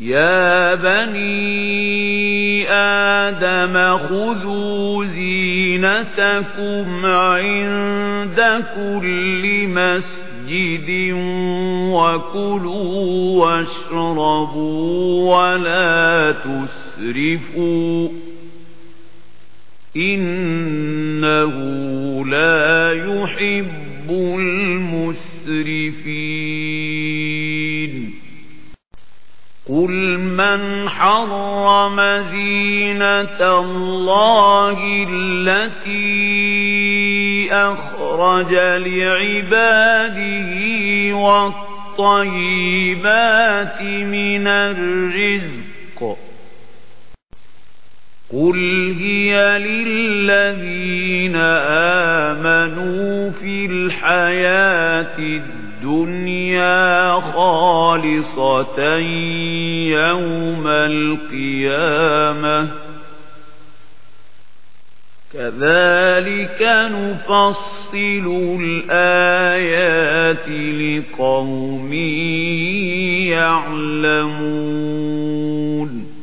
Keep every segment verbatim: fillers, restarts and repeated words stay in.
يا بني آدم خذوا زينتكم عند كل مسجد وكلوا واشربوا ولا تسرفوا إنه لا يحب المسرفين قل من حرم زينة الله التي أخرج لعباده والطيبات من الرزق قل هي للذين آمنوا في الحياة الدنيا خالصة يوم القيامة كذلك نفصل الآيات لقوم يعلمون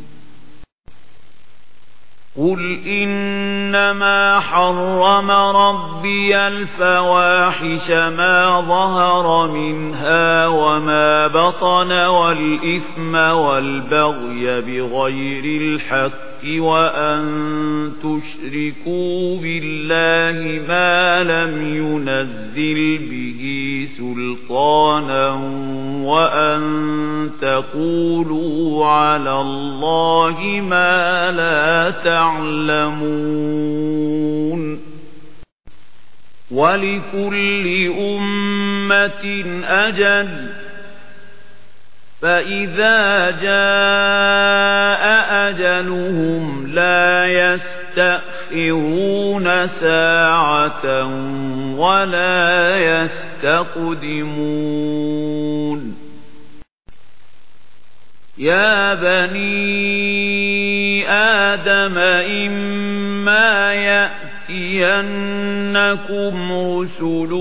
قل إنما حرم ربي الفواحش ما ظهر منها وما بطن والإثم والبغي بغير الحق وأن تشركوا بالله ما لم ينزل به سلطانا وأن تقولوا على الله ما لا تعلمون ولكل أمة أجل فإذا جاء أجلهم لا يستأخرون ساعة ولا يستقدمون يا بني آدم إما يأتينكم رسل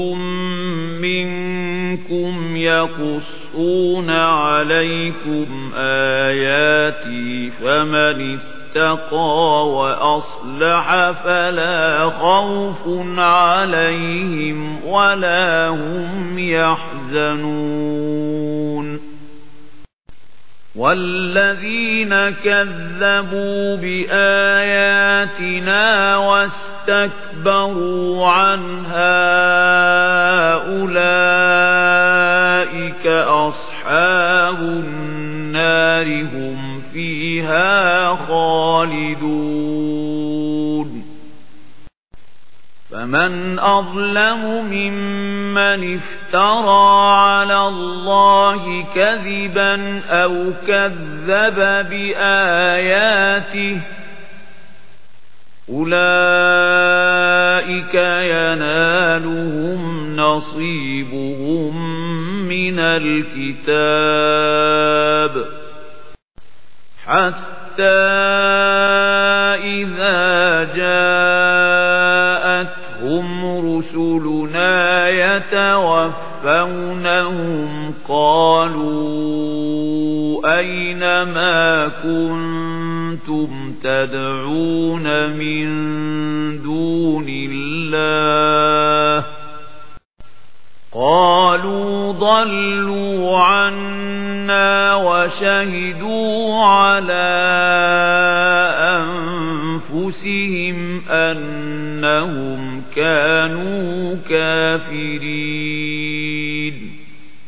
منكم يقصون عليكم آياتي فمن اتقى وأصلح فلا خوف عليهم ولا هم يحزنون والذين كذبوا بآياتنا واستكبروا عنها أولئك أصحاب النار هم فيها خالدون فمن أظلم ممن افترى على الله كذبا أو كذب بآياته أولئك ينالهم نصيبهم من الكتاب حتى إذا جاءتهم رسلنا يتوفونهم قالوا أين ما كنتم تدعون من دون الله قالوا ضلوا عنا وشهدوا على أنفسهم أنهم كانوا كافرين